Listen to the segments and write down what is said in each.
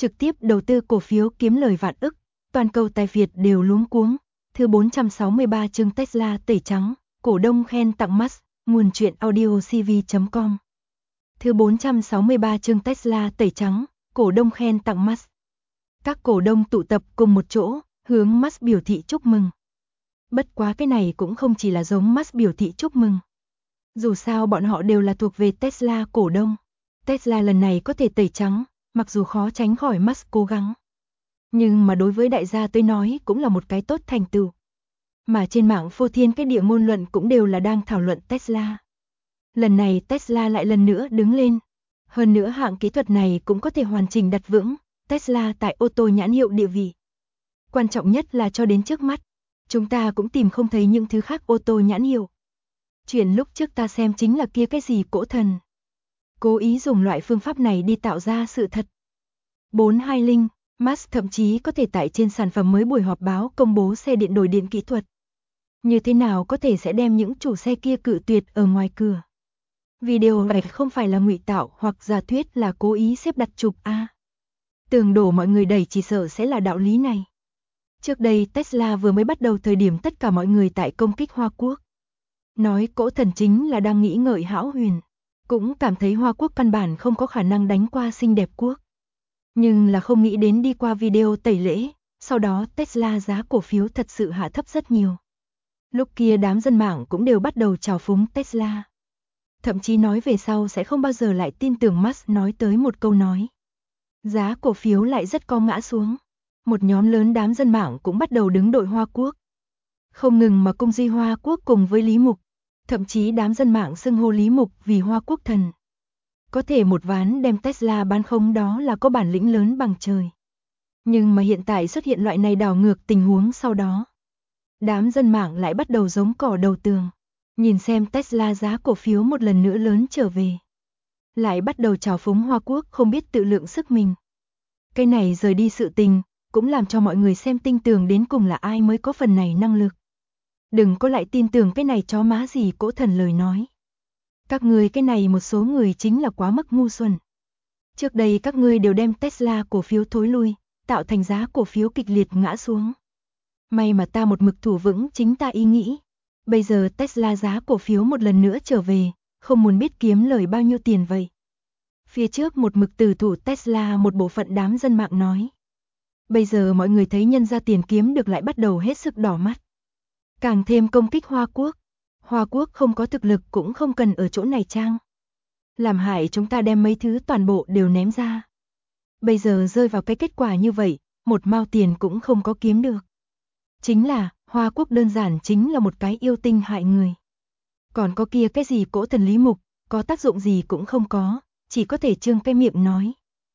trực tiếp đầu tư cổ phiếu kiếm lời vạn ức, toàn cầu tài Việt đều luống cuống. Thứ 463 chương Tesla tẩy trắng, cổ đông khen tặng Musk, nguồn truyện audio cv.com. Thứ 463 chương Tesla tẩy trắng, cổ đông khen tặng Musk. Các cổ đông tụ tập cùng một chỗ, hướng Musk biểu thị chúc mừng. Bất quá cái này cũng không chỉ là giống Musk biểu thị chúc mừng. Dù sao bọn họ đều là thuộc về Tesla cổ đông. Tesla lần này có thể tẩy trắng, mặc dù khó tránh khỏi Musk cố gắng. Nhưng mà đối với đại gia tôi nói cũng là một cái tốt thành tựu. Mà trên mạng phô thiên cái địa ngôn luận cũng đều là đang thảo luận Tesla. Lần này Tesla lại lần nữa đứng lên. Hơn nữa hạng kỹ thuật này cũng có thể hoàn chỉnh đặt vững Tesla tại ô tô nhãn hiệu địa vị. Quan trọng nhất là cho đến trước mắt, chúng ta cũng tìm không thấy những thứ khác ô tô nhãn hiệu. Chuyện lúc trước ta xem chính là kia cái gì cỗ thần. Cố ý dùng loại phương pháp này đi tạo ra sự thật. 420, Musk thậm chí có thể tại trên sản phẩm mới buổi họp báo công bố xe điện đổi điện kỹ thuật. Như thế nào có thể sẽ đem những chủ xe kia cự tuyệt ở ngoài cửa. Video này không phải là ngụy tạo hoặc giả thuyết là cố ý xếp đặt chụp A. Tường đổ mọi người đẩy chỉ sợ sẽ là đạo lý này. Trước đây Tesla vừa mới bắt đầu thời điểm tất cả mọi người tại công kích Hoa Quốc. Nói cỗ thần chính là đang nghĩ ngợi hão huyền. Cũng cảm thấy Hoa Quốc căn bản không có khả năng đánh qua xinh đẹp quốc. Nhưng là không nghĩ đến đi qua video tẩy lễ, sau đó Tesla giá cổ phiếu thật sự hạ thấp rất nhiều. Lúc kia đám dân mạng cũng đều bắt đầu trào phúng Tesla. Thậm chí nói về sau sẽ không bao giờ lại tin tưởng Musk nói tới một câu nói. Giá cổ phiếu lại rất có ngã xuống. Một nhóm lớn đám dân mạng cũng bắt đầu đứng đội Hoa Quốc. Không ngừng mà công duy Hoa Quốc cùng với Lý Mục. Thậm chí đám dân mạng xưng hô Lý Mục vì Hoa Quốc thần. Có thể một ván đem Tesla bán không đó là có bản lĩnh lớn bằng trời. Nhưng mà hiện tại xuất hiện loại này đảo ngược tình huống sau đó. Đám dân mạng lại bắt đầu giống cỏ đầu tường. Nhìn xem Tesla giá cổ phiếu một lần nữa lớn trở về. Lại bắt đầu trào phúng Hoa Quốc không biết tự lượng sức mình. Cái này rời đi sự tình, cũng làm cho mọi người xem tin tưởng đến cùng là ai mới có phần này năng lực. Đừng có lại tin tưởng cái này chó má gì cỗ thần lời nói. Các ngươi cái này một số người chính là quá mức ngu xuẩn. Trước đây các ngươi đều đem Tesla cổ phiếu thối lui, tạo thành giá cổ phiếu kịch liệt ngã xuống. May mà ta một mực thủ vững chính ta ý nghĩ. Bây giờ Tesla giá cổ phiếu một lần nữa trở về, không muốn biết kiếm lời bao nhiêu tiền vậy. Phía trước một mực tử thủ Tesla một bộ phận đám dân mạng nói. Bây giờ mọi người thấy nhân ra tiền kiếm được lại bắt đầu hết sức đỏ mắt. Càng thêm công kích Hoa Quốc. Hoa Quốc không có thực lực cũng không cần ở chỗ này trang. Làm hại chúng ta đem mấy thứ toàn bộ đều ném ra. Bây giờ rơi vào cái kết quả như vậy, một mao tiền cũng không có kiếm được. Chính là, Hoa Quốc đơn giản chính là một cái yêu tinh hại người. Còn có kia cái gì cỗ thần Lý Mục, có tác dụng gì cũng không có, chỉ có thể trương cái miệng nói.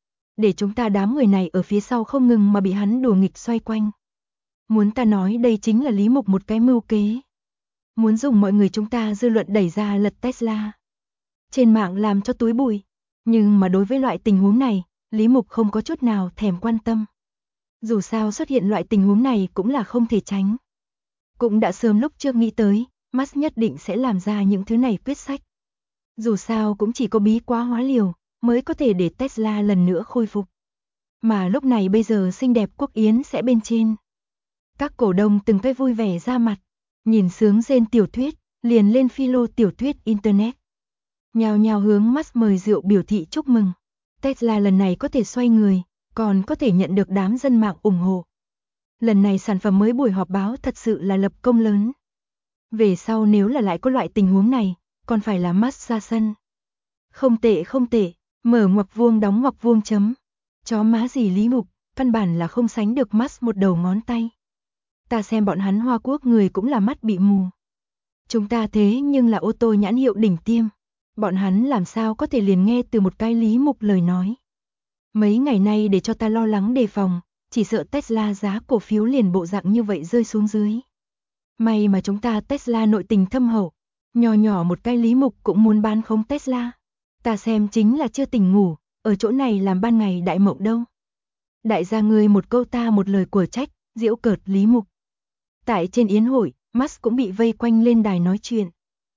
Để chúng ta đám người này ở phía sau không ngừng mà bị hắn đùa nghịch xoay quanh. Muốn ta nói đây chính là Lý Mục một cái mưu kế. Muốn dùng mọi người chúng ta dư luận đẩy ra lật Tesla. Trên mạng làm cho túi bụi. Nhưng mà đối với loại tình huống này, Lý Mục không có chút nào thèm quan tâm. Dù sao xuất hiện loại tình huống này cũng là không thể tránh. Cũng đã sớm lúc trước nghĩ tới, Musk nhất định sẽ làm ra những thứ này quyết sách. Dù sao cũng chỉ có bí quá hóa liều, mới có thể để Tesla lần nữa khôi phục. Mà lúc này bây giờ xinh đẹp quốc yến sẽ bên trên. Các cổ đông từng cái vui vẻ ra mặt, nhìn sướng rên tiểu thuyết, liền lên philo tiểu thuyết Internet. Nhào nhào hướng Musk mời rượu biểu thị chúc mừng. Tesla lần này có thể xoay người, còn có thể nhận được đám dân mạng ủng hộ. Lần này sản phẩm mới buổi họp báo thật sự là lập công lớn. Về sau nếu là lại có loại tình huống này, còn phải là Musk ra sân. Không tệ không tệ, mở ngoặc vuông đóng ngoặc vuông chấm. Chó má gì Lý Mục, căn bản là không sánh được Musk một đầu ngón tay. Ta xem bọn hắn Hoa Quốc người cũng là mắt bị mù. Chúng ta thế nhưng là ô tô nhãn hiệu đỉnh tiêm. Bọn hắn làm sao có thể liền nghe từ một cái Lý Mục lời nói. Mấy ngày nay để cho ta lo lắng đề phòng, chỉ sợ Tesla giá cổ phiếu liền bộ dạng như vậy rơi xuống dưới. May mà chúng ta Tesla nội tình thâm hậu, nhỏ nhỏ một cái Lý Mục cũng muốn bán không Tesla. Ta xem chính là chưa tỉnh ngủ, ở chỗ này làm ban ngày đại mộng đâu. Đại gia ngươi một câu ta một lời của trách, giễu cợt Lý Mục. Tại trên yến hội, Musk cũng bị vây quanh lên đài nói chuyện.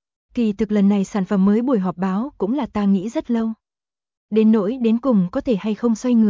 Kỳ thực lần này sản phẩm mới buổi họp báo cũng là ta nghĩ rất lâu. Đến nỗi đến cùng có thể hay không xoay người,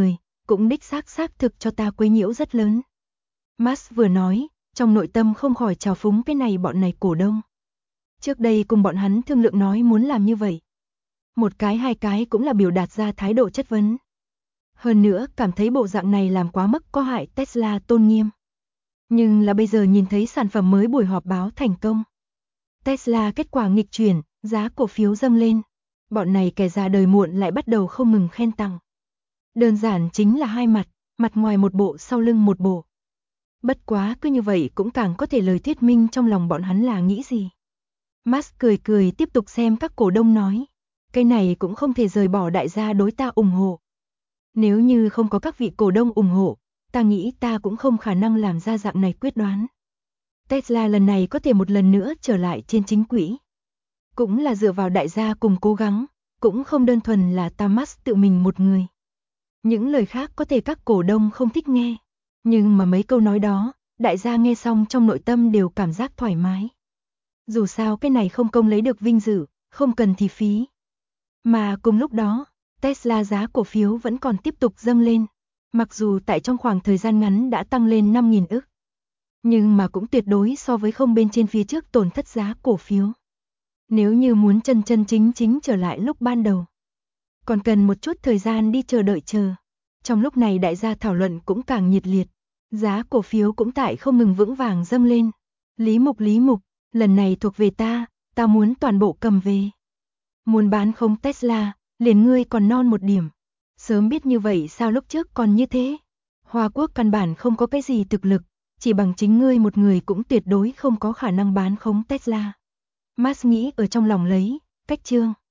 cũng đích xác thực cho ta quấy nhiễu rất lớn. Musk vừa nói, trong nội tâm không khỏi trào phúng cái này bọn này cổ đông. Trước đây cùng bọn hắn thương lượng nói muốn làm như vậy. Một cái hai cái cũng là biểu đạt ra thái độ chất vấn. Hơn nữa cảm thấy bộ dạng này làm quá mức có hại Tesla tôn nghiêm. Nhưng là bây giờ nhìn thấy sản phẩm mới buổi họp báo thành công. Tesla kết quả nghịch chuyển, giá cổ phiếu dâng lên. Bọn này kẻ già đời muộn lại bắt đầu không ngừng khen tặng. Đơn giản chính là hai mặt, mặt ngoài một bộ sau lưng một bộ. Bất quá cứ như vậy cũng càng có thể lời thuyết minh trong lòng bọn hắn là nghĩ gì. Musk cười tiếp tục xem các cổ đông nói. Cái này cũng không thể rời bỏ đại gia đối ta ủng hộ. Nếu như không có các vị cổ đông ủng hộ, ta nghĩ ta cũng không khả năng làm ra dạng này quyết đoán. Tesla lần này có thể một lần nữa trở lại trên chính quỹ. Cũng là dựa vào đại gia cùng cố gắng, cũng không đơn thuần là ta Musk tự mình một người. Những lời khác có thể các cổ đông không thích nghe, nhưng mà mấy câu nói đó, đại gia nghe xong trong nội tâm đều cảm giác thoải mái. Dù sao cái này không công lấy được vinh dự, không cần thì phí. Mà cùng lúc đó, Tesla giá cổ phiếu vẫn còn tiếp tục dâng lên. Mặc dù tại trong khoảng thời gian ngắn đã tăng lên 5.000 ức. Nhưng mà cũng tuyệt đối so với không bên trên phía trước tổn thất giá cổ phiếu. Nếu như muốn chân chính trở lại lúc ban đầu. Còn cần một chút thời gian đi chờ đợi. Trong lúc này đại gia thảo luận cũng càng nhiệt liệt. Giá cổ phiếu cũng tại không ngừng vững vàng dâng lên. Lý Mục, lần này thuộc về ta muốn toàn bộ cầm về. Muốn bán không Tesla, liền ngươi còn non một điểm. Sớm biết như vậy sao lúc trước còn như thế. Hoa Quốc căn bản không có cái gì thực lực, chỉ bằng chính ngươi một người cũng tuyệt đối không có khả năng bán không Tesla. Musk nghĩ ở trong lòng lấy, cách chương.